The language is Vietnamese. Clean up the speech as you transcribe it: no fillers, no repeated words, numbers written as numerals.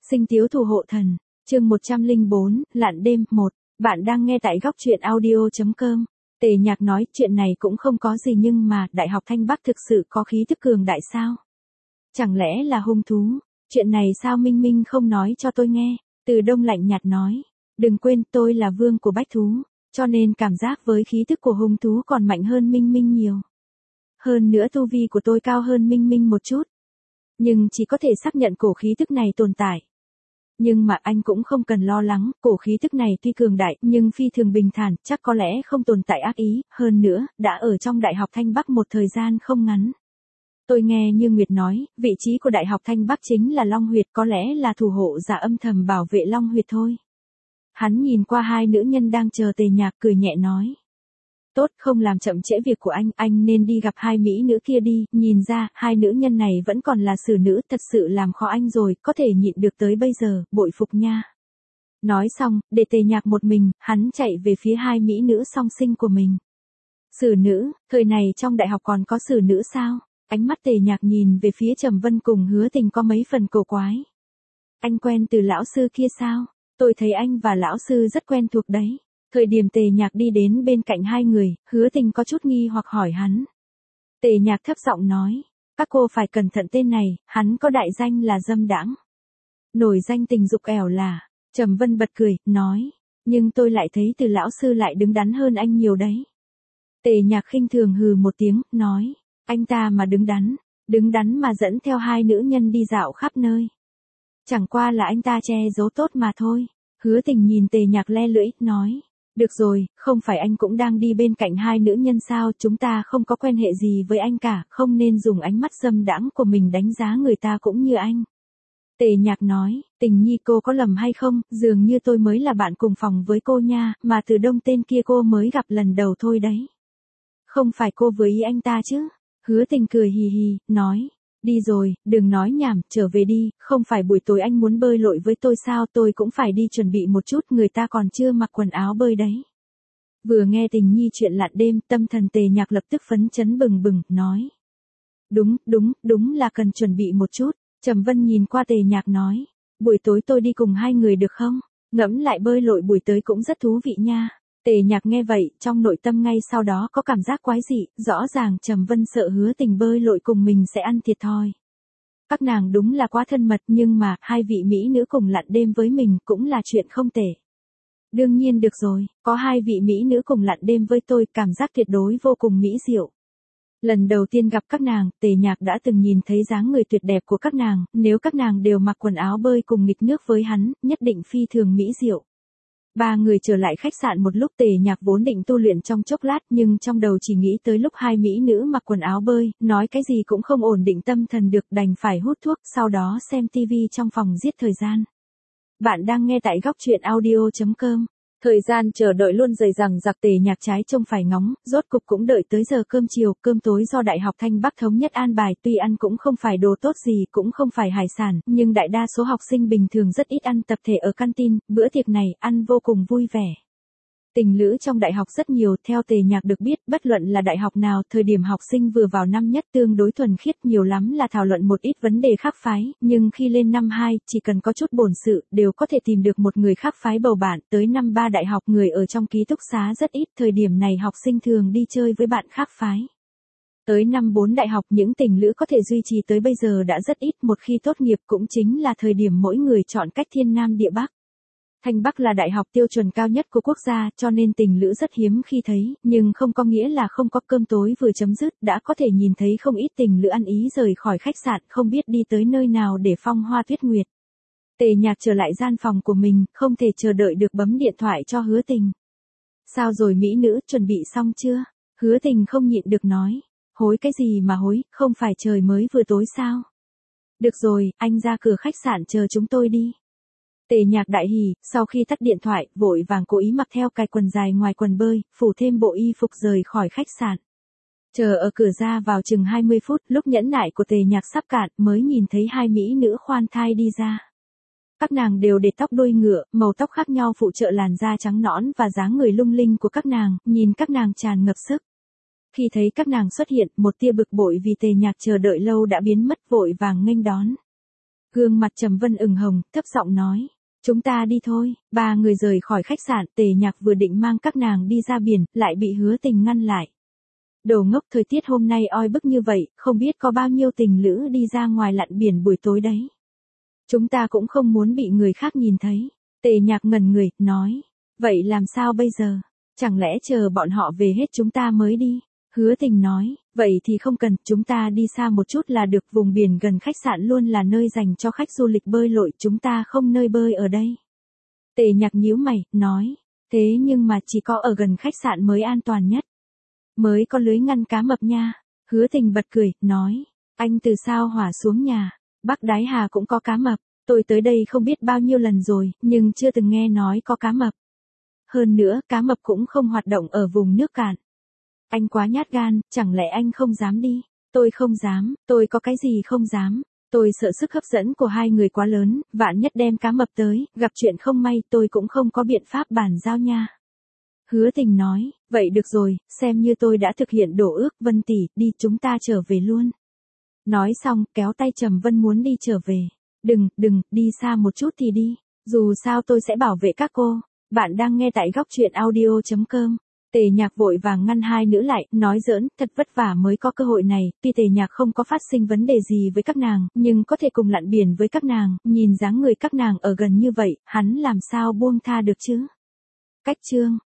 Sinh tiếu thủ hộ thần, chương 104, lặn đêm 1, bạn đang nghe tại góc truyện audio.com. Tề Nhạc nói chuyện này cũng không có gì nhưng mà Đại học Thanh Bắc thực sự có khí thức cường đại sao? Chẳng lẽ là hung thú? Chuyện này sao Minh Minh không nói cho tôi nghe? Từ Đông lạnh nhạt nói, đừng quên tôi là vương của bách thú, cho nên cảm giác với khí thức của hung thú còn mạnh hơn Minh Minh nhiều. Hơn nữa tu vi của tôi cao hơn Minh Minh một chút. Nhưng chỉ có thể xác nhận cổ khí tức này tồn tại. Nhưng mà anh cũng không cần lo lắng, cổ khí tức này tuy cường đại nhưng phi thường bình thản, chắc có lẽ không tồn tại ác ý, hơn nữa, đã ở trong Đại học Thanh Bắc một thời gian không ngắn. Tôi nghe như Nguyệt nói, vị trí của Đại học Thanh Bắc chính là Long Huyệt, có lẽ là thủ hộ giả âm thầm bảo vệ Long Huyệt thôi. Hắn nhìn qua hai nữ nhân đang chờ Tề Nhạc cười nhẹ nói. Tốt, không làm chậm trễ việc của anh nên đi gặp hai mỹ nữ kia đi, nhìn ra, hai nữ nhân này vẫn còn là xử nữ, thật sự làm khó anh rồi, có thể nhịn được tới bây giờ, bội phục nha. Nói xong, để Tề Nhạc một mình, hắn chạy về phía hai mỹ nữ song sinh của mình. Xử nữ, thời này trong đại học còn có xử nữ sao? Ánh mắt Tề Nhạc nhìn về phía Trầm Vân cùng Hứa Tình có mấy phần cổ quái. Anh quen từ lão sư kia sao? Tôi thấy anh và lão sư rất quen thuộc đấy. Thời điểm Tề Nhạc đi đến bên cạnh hai người, Hứa Tình có chút nghi hoặc hỏi hắn. Tề Nhạc thấp giọng nói, các cô phải cẩn thận tên này, hắn có đại danh là dâm đãng. Nổi danh tình dục ẻo là, Trầm Vân bật cười, nói, nhưng tôi lại thấy từ lão sư lại đứng đắn hơn anh nhiều đấy. Tề Nhạc khinh thường hừ một tiếng, nói, anh ta mà đứng đắn mà dẫn theo hai nữ nhân đi dạo khắp nơi. Chẳng qua là anh ta che giấu tốt mà thôi. Hứa Tình nhìn Tề Nhạc le lưỡi, nói. Được rồi, không phải anh cũng đang đi bên cạnh hai nữ nhân sao, chúng ta không có quan hệ gì với anh cả, không nên dùng ánh mắt dâm đãng của mình đánh giá người ta cũng như anh. Tề Nhạc nói, Tình Nhi cô có lầm hay không, dường như tôi mới là bạn cùng phòng với cô nha, mà Từ Đông tên kia cô mới gặp lần đầu thôi đấy. Không phải cô với ý anh ta chứ? Hứa Tình cười hì hì, nói. Đi rồi, đừng nói nhảm, trở về đi, không phải buổi tối anh muốn bơi lội với tôi sao, tôi cũng phải đi chuẩn bị một chút, người ta còn chưa mặc quần áo bơi đấy. Vừa nghe Tình Nhi chuyện lặn đêm, tâm thần Tề Nhạc lập tức phấn chấn bừng bừng, nói. Đúng là cần chuẩn bị một chút. Trầm Vân nhìn qua Tề Nhạc nói, buổi tối tôi đi cùng hai người được không? Ngẫm lại bơi lội buổi tối cũng rất thú vị nha. Tề Nhạc nghe vậy, trong nội tâm ngay sau đó có cảm giác quái dị, rõ ràng Trầm Vân sợ Hứa Tình bơi lội cùng mình sẽ ăn thiệt thòi. Các nàng đúng là quá thân mật nhưng mà, hai vị mỹ nữ cùng lặn đêm với mình cũng là chuyện không tệ. Đương nhiên được rồi, có hai vị mỹ nữ cùng lặn đêm với tôi, cảm giác tuyệt đối vô cùng mỹ diệu. Lần đầu tiên gặp các nàng, Tề Nhạc đã từng nhìn thấy dáng người tuyệt đẹp của các nàng, nếu các nàng đều mặc quần áo bơi cùng nghịch nước với hắn, nhất định phi thường mỹ diệu. Ba người trở lại khách sạn một lúc, Tề Nhạc vốn định tu luyện trong chốc lát nhưng trong đầu chỉ nghĩ tới lúc hai mỹ nữ mặc quần áo bơi, nói cái gì cũng không ổn định tâm thần được, đành phải hút thuốc, sau đó xem tivi trong phòng giết thời gian. Bạn đang nghe tại góc truyện audio.com. Thời gian chờ đợi luôn dày dằng dặc, Tề Nhạc trái trông phải ngóng, rốt cục cũng đợi tới giờ cơm chiều, cơm tối do Đại học Thanh Bắc thống nhất an bài, tuy ăn cũng không phải đồ tốt gì, cũng không phải hải sản, nhưng đại đa số học sinh bình thường rất ít ăn tập thể ở canteen, bữa tiệc này ăn vô cùng vui vẻ. Tình lữ trong đại học rất nhiều, theo Tề Nhạc được biết, bất luận là đại học nào, thời điểm học sinh vừa vào năm nhất tương đối thuần khiết, nhiều lắm là thảo luận một ít vấn đề khác phái, nhưng khi lên năm 2, chỉ cần có chút bổn sự, đều có thể tìm được một người khác phái bầu bạn, tới năm 3 đại học người ở trong ký túc xá rất ít, thời điểm này học sinh thường đi chơi với bạn khác phái. Tới năm 4 đại học những tình lữ có thể duy trì tới bây giờ đã rất ít, một khi tốt nghiệp cũng chính là thời điểm mỗi người chọn cách thiên nam địa bắc. Thanh Bắc là đại học tiêu chuẩn cao nhất của quốc gia, cho nên tình lữ rất hiếm khi thấy, nhưng không có nghĩa là không có. Cơm tối vừa chấm dứt, đã có thể nhìn thấy không ít tình lữ ăn ý rời khỏi khách sạn, không biết đi tới nơi nào để phong hoa tuyết nguyệt. Tề Nhạc trở lại gian phòng của mình, không thể chờ đợi được bấm điện thoại cho Hứa Tình. Sao rồi mỹ nữ, chuẩn bị xong chưa? Hứa Tình không nhịn được nói. Hối cái gì mà hối, không phải trời mới vừa tối sao? Được rồi, anh ra cửa khách sạn chờ chúng tôi đi. Tề Nhạc đại hỉ, sau khi tắt điện thoại, vội vàng cố ý mặc theo cái quần dài ngoài quần bơi, phủ thêm bộ y phục rời khỏi khách sạn. Chờ ở cửa ra vào chừng 20 phút, lúc nhẫn nại của Tề Nhạc sắp cạn, mới nhìn thấy hai mỹ nữ khoan thai đi ra. Các nàng đều để tóc đuôi ngựa, màu tóc khác nhau phụ trợ làn da trắng nõn và dáng người lung linh của các nàng, nhìn các nàng tràn ngập sức. Khi thấy các nàng xuất hiện, một tia bực bội vì Tề Nhạc chờ đợi lâu đã biến mất, vội vàng nghênh đón. Gương mặt Trầm Vân ửng hồng, thấp giọng nói. Chúng ta đi thôi. Ba người rời khỏi khách sạn, Tề Nhạc vừa định mang các nàng đi ra biển, lại bị Hứa Tình ngăn lại. Đồ ngốc, thời tiết hôm nay oi bức như vậy, không biết có bao nhiêu tình lữ đi ra ngoài lặn biển buổi tối đấy. Chúng ta cũng không muốn bị người khác nhìn thấy. Tề Nhạc ngẩn người, nói. Vậy làm sao bây giờ? Chẳng lẽ chờ bọn họ về hết chúng ta mới đi? Hứa Tình nói, vậy thì không cần, chúng ta đi xa một chút là được, vùng biển gần khách sạn luôn là nơi dành cho khách du lịch bơi lội, chúng ta không nơi bơi ở đây. Tề Nhạc nhíu mày, nói, thế nhưng mà chỉ có ở gần khách sạn mới an toàn nhất. Mới có lưới ngăn cá mập nha. Hứa Tình bật cười, nói, anh từ sao hỏa xuống nhà, Bắc Đái Hà cũng có cá mập, tôi tới đây không biết bao nhiêu lần rồi, nhưng chưa từng nghe nói có cá mập. Hơn nữa, cá mập cũng không hoạt động ở vùng nước cạn. Anh quá nhát gan, chẳng lẽ anh không dám đi? Tôi không dám, tôi có cái gì không dám. Tôi sợ sức hấp dẫn của hai người quá lớn, vạn nhất đem cá mập tới, gặp chuyện không may tôi cũng không có biện pháp bàn giao nha. Hứa Tình nói, vậy được rồi, xem như tôi đã thực hiện đổ ước, Vân tỷ, đi chúng ta trở về luôn. Nói xong, kéo tay Trầm Vân muốn đi trở về. Đừng, đi xa một chút thì đi. Dù sao tôi sẽ bảo vệ các cô. Bạn đang nghe tại góc truyện audio.com. Tề Nhạc vội vàng ngăn hai nữ lại, nói giỡn, thật vất vả mới có cơ hội này, tuy Tề Nhạc không có phát sinh vấn đề gì với các nàng, nhưng có thể cùng lặn biển với các nàng, nhìn dáng người các nàng ở gần như vậy, hắn làm sao buông tha được chứ? Cách chương